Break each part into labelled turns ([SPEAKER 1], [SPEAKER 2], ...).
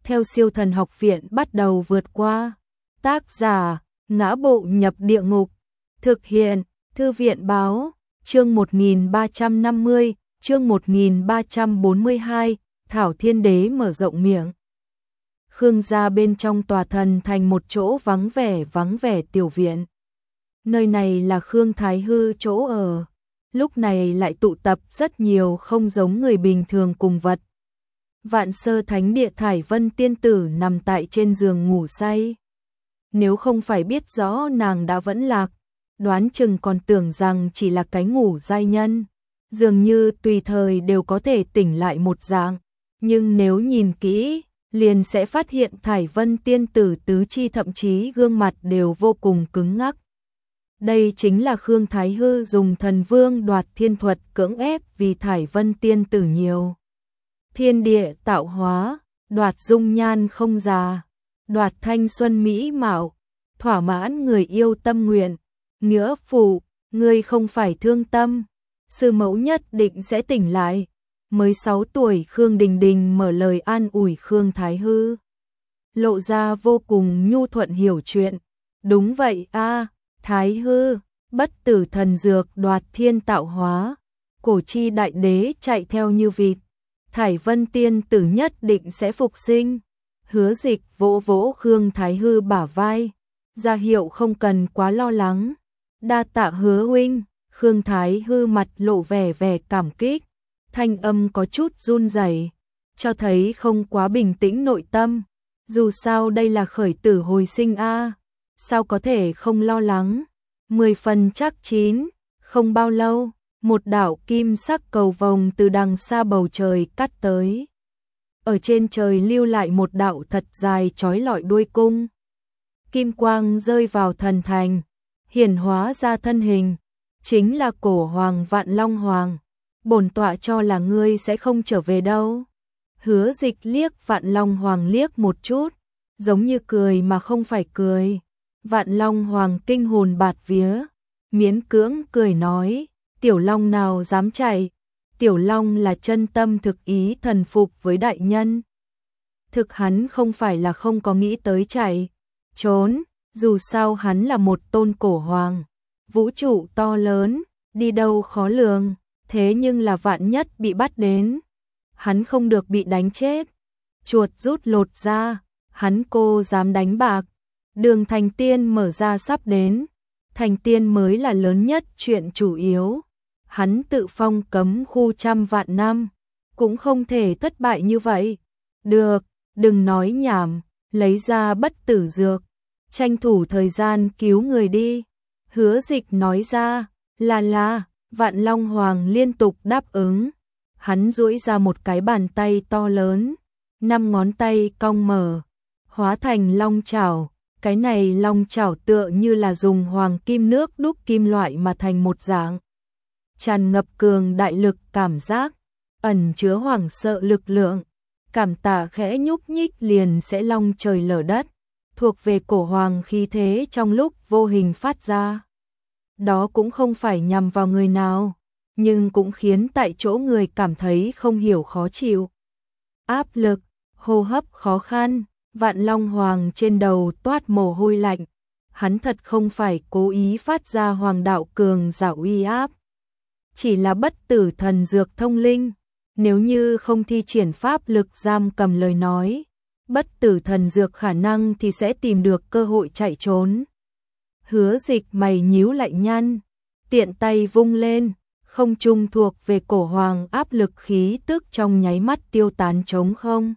[SPEAKER 1] theo Siêu Thần Học Viện bắt đầu vượt qua. Tác giả: Ngã Bộ Nhập Địa Ngục. Thực hiện: Thư viện báo. Chương 1350, chương 1342, Thảo Thiên Đế mở rộng miệng. Khương gia bên trong tòa thần thành một chỗ vắng vẻ tiểu viện. Nơi này là Khương Thái Hư chỗ ở. Lúc này lại tụ tập rất nhiều không giống người bình thường cùng vật. Vạn Sơ Thánh Địa Thải Vân tiên tử nằm tại trên giường ngủ say. Nếu không phải biết rõ nàng đã vẫn lạc, đoán chừng còn tưởng rằng chỉ là cái ngủ giai nhân, dường như tùy thời đều có thể tỉnh lại một dạng, nhưng nếu nhìn kỹ, liền sẽ phát hiện Thải Vân tiên tử tứ chi thậm chí gương mặt đều vô cùng cứng ngắc. Đây chính là Khương Thái Hư dùng Thần Vương Đoạt Thiên thuật cưỡng ép vì Thải Vân tiên tử nhiều thiên địa tạo hóa, đoạt dung nhan không già, đoạt thanh xuân mỹ mạo, thỏa mãn người yêu tâm nguyện. Nghĩa phụ, ngươi không phải thương tâm, sư mẫu nhất định sẽ tỉnh lại. Mới 6 tuổi Khương Đình Đình mở lời an ủi Khương Thái Hư, lộ ra vô cùng nhu thuận hiểu chuyện. Đúng vậy a, Thái Hư, bất tử thần dược đoạt thiên tạo hóa, cổ chi đại đế chạy theo như vịt, Thải Vân tiên tử nhất định sẽ phục sinh. Hứa Dịch vỗ vỗ Khương Thái Hư bả vai, ra hiệu không cần quá lo lắng. Đa tạ Hứa huynh. Khương Thái Hư mặt lộ vẻ cảm kích, thanh âm có chút run rẩy, cho thấy không quá bình tĩnh nội tâm. Dù sao đây là khởi tử hồi sinh a, sao có thể không lo lắng. 10 phần chắc chín. Không bao lâu, một đạo kim sắc cầu vồng từ đằng xa bầu trời cắt tới. Ở trên trời lưu lại một đạo thật dài chói lọi đuôi cung. Kim quang rơi vào thần thành, hiển hóa ra thân hình, chính là Cổ Hoàng Vạn Long Hoàng. Bổn tọa cho là ngươi sẽ không trở về đâu. Hứa Dịch liếc Vạn Long Hoàng liếc một chút, giống như cười mà không phải cười. Vạn Long Hoàng kinh hồn bạt vía, miễn cưỡng cười nói, tiểu long nào dám chạy, tiểu long là chân tâm thực ý thần phục với đại nhân. Thực hắn không phải là không có nghĩ tới chạy trốn, dù sao hắn là một tôn cổ hoàng, vũ trụ to lớn, đi đâu khó lường, thế nhưng là vạn nhất bị bắt đến, hắn không được bị đánh chết. Chuột rút lột ra, hắn cô dám đánh bạc. Đường thành tiên mở ra sắp đến, thành tiên mới là lớn nhất chuyện chủ yếu. Hắn tự phong cấm khu 100 vạn năm, cũng không thể thất bại như vậy. Được, đừng nói nhảm, lấy ra bất tử dược, tranh thủ thời gian cứu người đi. Hứa Dịch nói ra, là, Vạn Long Hoàng liên tục đáp ứng. Hắn duỗi ra một cái bàn tay to lớn, 5 ngón tay cong mở, hóa thành long chảo. Cái này long chảo tựa như là dùng hoàng kim nước đúc kim loại mà thành một dạng, tràn ngập cường đại lực cảm giác, ẩn chứa hoảng sợ lực lượng. Cảm tạ khẽ nhúc nhích liền sẽ long trời lở đất, thuộc về cổ hoàng khí thế trong lúc vô hình phát ra. Đó cũng không phải nhằm vào người nào, nhưng cũng khiến tại chỗ người cảm thấy không hiểu khó chịu. Áp lực, hô hấp khó khăn, Vạn Long Hoàng trên đầu toát mồ hôi lạnh. Hắn thật không phải cố ý phát ra hoàng đạo cường giả uy áp, chỉ là bất tử thần dược thông linh. Nếu như không thi triển pháp lực giam cầm lời nói, bất tử thần dược khả năng thì sẽ tìm được cơ hội chạy trốn. Hứa Dịch mày nhíu lại nhăn, tiện tay vung lên, không trung thuộc về cổ hoàng áp lực khí tức trong nháy mắt tiêu tán trống không.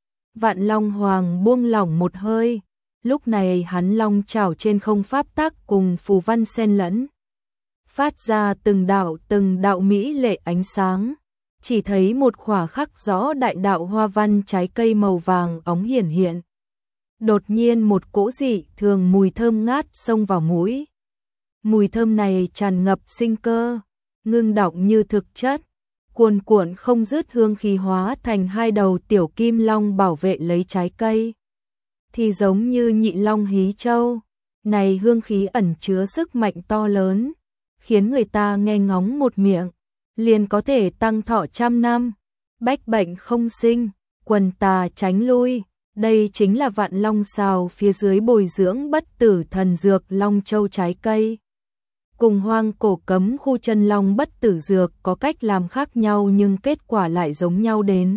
[SPEAKER 1] Vạn Long Hoàng buông lỏng một hơi, lúc này hắn long chảo trên không pháp tắc cùng phù văn xen lẫn, phát ra từng đạo mỹ lệ ánh sáng. Chỉ thấy một khỏa khắc rõ đại đạo hoa văn trái cây màu vàng óng hiển hiện. Đột nhiên một cỗ dị thường mùi thơm ngát xông vào mũi. Mùi thơm này tràn ngập sinh cơ, ngưng đọng như thực chất, cuồn cuộn không dứt, hương khí hóa thành 2 đầu tiểu kim long bảo vệ lấy trái cây. Thì giống như nhị long hí châu, này hương khí ẩn chứa sức mạnh to lớn, khiến người ta nghe ngóng một miệng liền có thể tăng thọ 100 năm, bách bệnh không sinh, quần tà tránh lui, Đây chính là Vạn Long Sào phía dưới bồi dưỡng bất tử thần dược Long Châu trái cây. Cùng hoang cổ cấm khu chân long bất tử dược có cách làm khác nhau nhưng kết quả lại giống nhau đến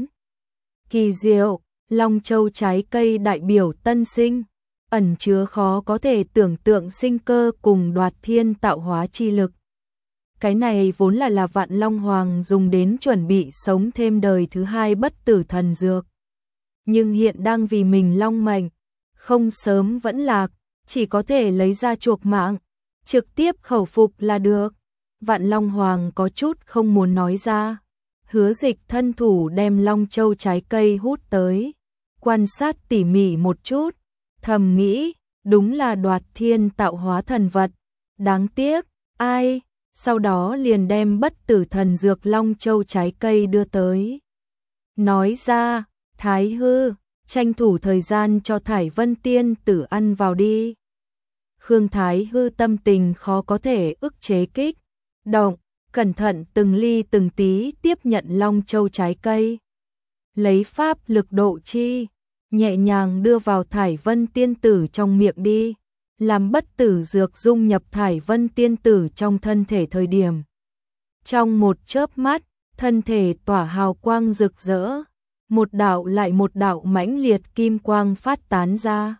[SPEAKER 1] kỳ diệu. Long Châu trái cây đại biểu tân sinh, ẩn chứa khó có thể tưởng tượng sinh cơ cùng đoạt thiên tạo hóa chi lực. Cái này vốn là Vạn Long Hoàng dùng đến chuẩn bị sống thêm đời thứ hai bất tử thần dược. Nhưng hiện đang vì mình long mệnh, không sớm vẫn lạc, chỉ có thể lấy ra chuộc mạng, trực tiếp khẩu phục là được. Vạn Long Hoàng có chút không muốn nói ra. Hứa Dịch thân thủ đem Long Châu trái cây hút tới, quan sát tỉ mỉ một chút, thầm nghĩ, đúng là đoạt thiên tạo hóa thần vật, đáng tiếc, ai, sau đó liền đem bất tử thần dược Long Châu trái cây đưa tới. Nói ra, Thái Hư, tranh thủ thời gian cho Thải Vân Tiên tử ăn vào đi. Khương Thái Hư tâm tình khó có thể ức chế kích động, cẩn thận từng ly từng tí tiếp nhận Long Châu trái cây. Lấy pháp lực độ chi, nhẹ nhàng đưa vào Thải Vân Tiên tử trong miệng đi, làm bất tử dược dung nhập Thải Vân Tiên tử trong thân thể thời điểm. Trong một chớp mắt, thân thể tỏa hào quang rực rỡ, một đạo lại một đạo mãnh liệt kim quang phát tán ra.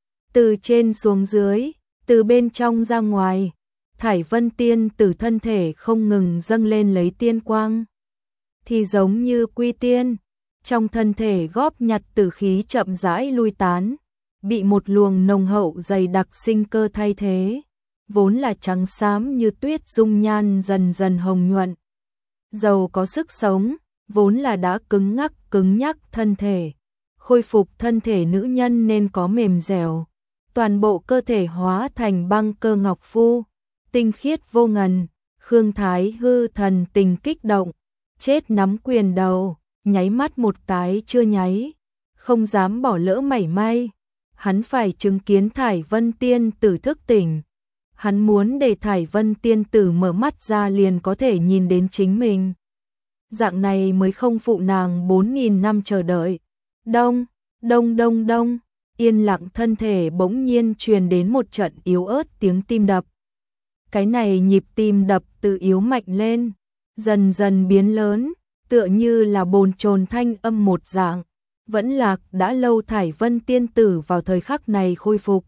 [SPEAKER 1] Từ trên xuống dưới, từ bên trong ra ngoài, Thải Vân Tiên tử thân thể không ngừng dâng lên lấy tiên quang. Thì giống như quy tiên, trong thân thể góp nhặt tử khí chậm rãi lui tán, bị một luồng nồng hậu dày đặc sinh cơ thay thế, vốn là trắng xám như tuyết dung nhan dần dần hồng nhuận. Giàu có sức sống, vốn là đã cứng nhắc thân thể, khôi phục thân thể nữ nhân nên có mềm dẻo, toàn bộ cơ thể hóa thành băng cơ ngọc phu, tinh khiết vô ngần. Khương Thái Hư thần tình kích động, chết nắm quyền đầu, nháy mắt một cái chưa nháy, không dám bỏ lỡ mảy may. Hắn phải chứng kiến Thải Vân Tiên tử thức tỉnh. Hắn muốn để Thải Vân Tiên tử mở mắt ra liền có thể nhìn đến chính mình. Dạng này mới không phụ nàng 4.000 năm chờ đợi. Đông, đông đông đông, yên lặng thân thể bỗng nhiên truyền đến một trận yếu ớt tiếng tim đập. Cái này nhịp tim đập từ yếu mạnh lên, dần dần biến lớn, tựa như là bồn chồn thanh âm một dạng. Vẫn lạc đã lâu Thải Vân Tiên tử vào thời khắc này khôi phục.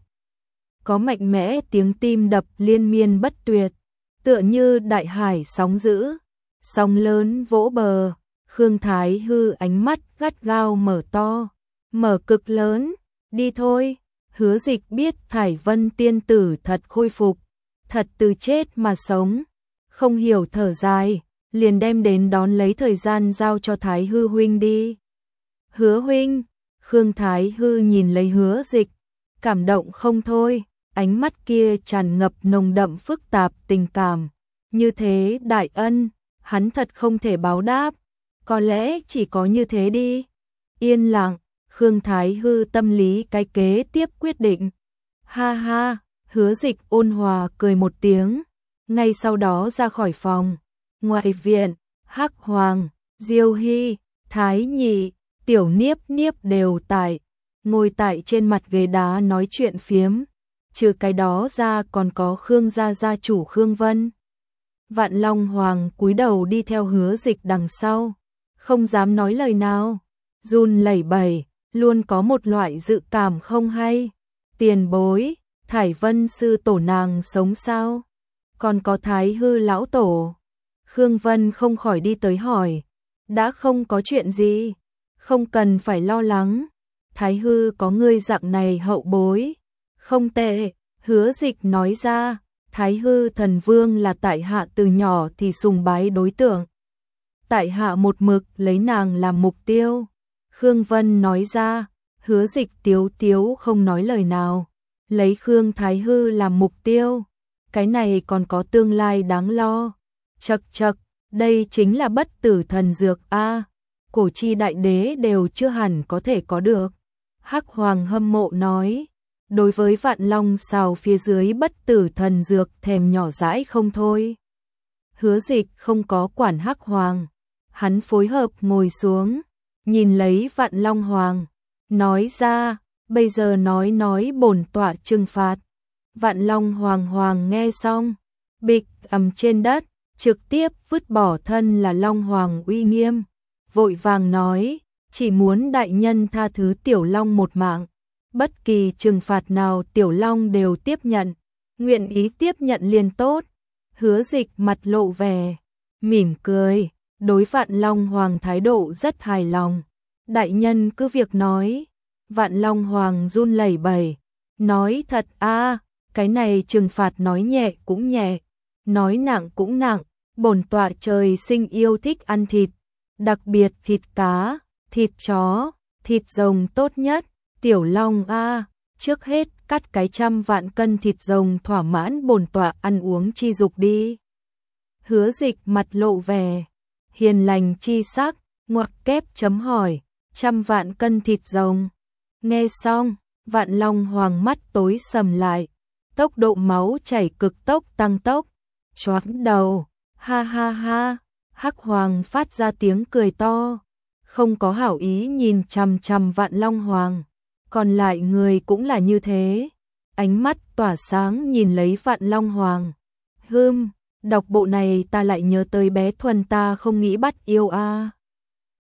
[SPEAKER 1] Có mạnh mẽ tiếng tim đập liên miên bất tuyệt, tựa như đại hải sóng dữ, sóng lớn vỗ bờ. Khương Thái Hư ánh mắt gắt gao mở to, mở cực lớn, đi thôi. Hứa Dịch biết Thải Vân Tiên tử thật khôi phục, thật từ chết mà sống, không hiểu thở dài, liền đem đến đón lấy thời gian giao cho Thái Hư huynh đi. Hứa huynh, Khương Thái Hư nhìn lấy Hứa Dịch, cảm động không thôi, ánh mắt kia tràn ngập nồng đậm phức tạp tình cảm. Như thế đại ân, hắn thật không thể báo đáp, có lẽ chỉ có như thế đi. Yên lặng, Khương Thái Hư tâm lý cái kế tiếp quyết định. Ha ha, Hứa Dịch ôn hòa cười một tiếng, ngay sau đó ra khỏi phòng. Ngoài viện, Hắc Hoàng, Diêu Hy, Thái Nhị, Tiểu Niếp Niếp đều ngồi tại trên mặt ghế đá nói chuyện phiếm. Trừ cái đó ra còn có Khương gia chủ Khương Vân. Vạn Long Hoàng cúi đầu đi theo Hứa Dịch đằng sau, không dám nói lời nào, run lẩy bẩy, luôn có một loại dự cảm không hay. Tiền bối, Thải Vân sư tổ nàng sống sao? Còn có Thái Hư lão tổ. Khương Vân không khỏi đi tới hỏi. Đã không có chuyện gì, không cần phải lo lắng. Thái Hư có ngươi dạng này hậu bối, không tệ. Hứa Dịch nói ra, Thái Hư thần vương là tại hạ từ nhỏ thì sùng bái đối tượng. Tại hạ một mực lấy nàng làm mục tiêu. Khương Vân nói ra, Hứa Dịch tiếu tiếu không nói lời nào. Lấy Khương Thái Hư làm mục tiêu, cái này còn có tương lai đáng lo. Chậc chậc, đây chính là bất tử thần dược a, cổ chi đại đế đều chưa hẳn có thể có được. Hắc Hoàng hâm mộ nói, đối với Vạn Long Sào phía dưới bất tử thần dược thèm nhỏ dãi không thôi. Hứa Dịch không có quản Hắc Hoàng, hắn phối hợp ngồi xuống, nhìn lấy Vạn Long Hoàng, nói ra, bây giờ nói bổn tọa trừng phạt. Vạn Long Hoàng Hoàng nghe xong, bịch ầm trên đất, trực tiếp vứt bỏ thân là Long Hoàng uy nghiêm, vội vàng nói, chỉ muốn đại nhân tha thứ Tiểu Long một mạng, bất kỳ trừng phạt nào Tiểu Long đều tiếp nhận, nguyện ý tiếp nhận liền tốt. Hứa Dịch mặt lộ vẻ mỉm cười, đối Vạn Long Hoàng thái độ rất hài lòng. Đại nhân cứ việc nói. Vạn Long Hoàng run lẩy bẩy, nói thật a, cái này trừng phạt nói nhẹ cũng nhẹ, nói nặng cũng nặng, bổn tọa trời sinh yêu thích ăn thịt, đặc biệt thịt cá, thịt chó, thịt rồng tốt nhất, Tiểu Long a, trước hết cắt cái 100 vạn cân thịt rồng thỏa mãn bổn tọa ăn uống chi dục đi. Hứa Dịch mặt lộ vẻ hiền lành chi sắc, ngoặc kép chấm hỏi, 100 vạn cân thịt rồng. Nghe xong, Vạn Long Hoàng mắt tối sầm lại, tốc độ máu chảy cực tốc tăng tốc, choáng đầu, ha ha ha, Hắc Hoàng phát ra tiếng cười to, không có hảo ý nhìn chằm chằm Vạn Long Hoàng, còn lại người cũng là như thế, ánh mắt tỏa sáng nhìn lấy Vạn Long Hoàng. Đọc bộ này ta lại nhớ tới bé Thuần ta không nghĩ bắt yêu a.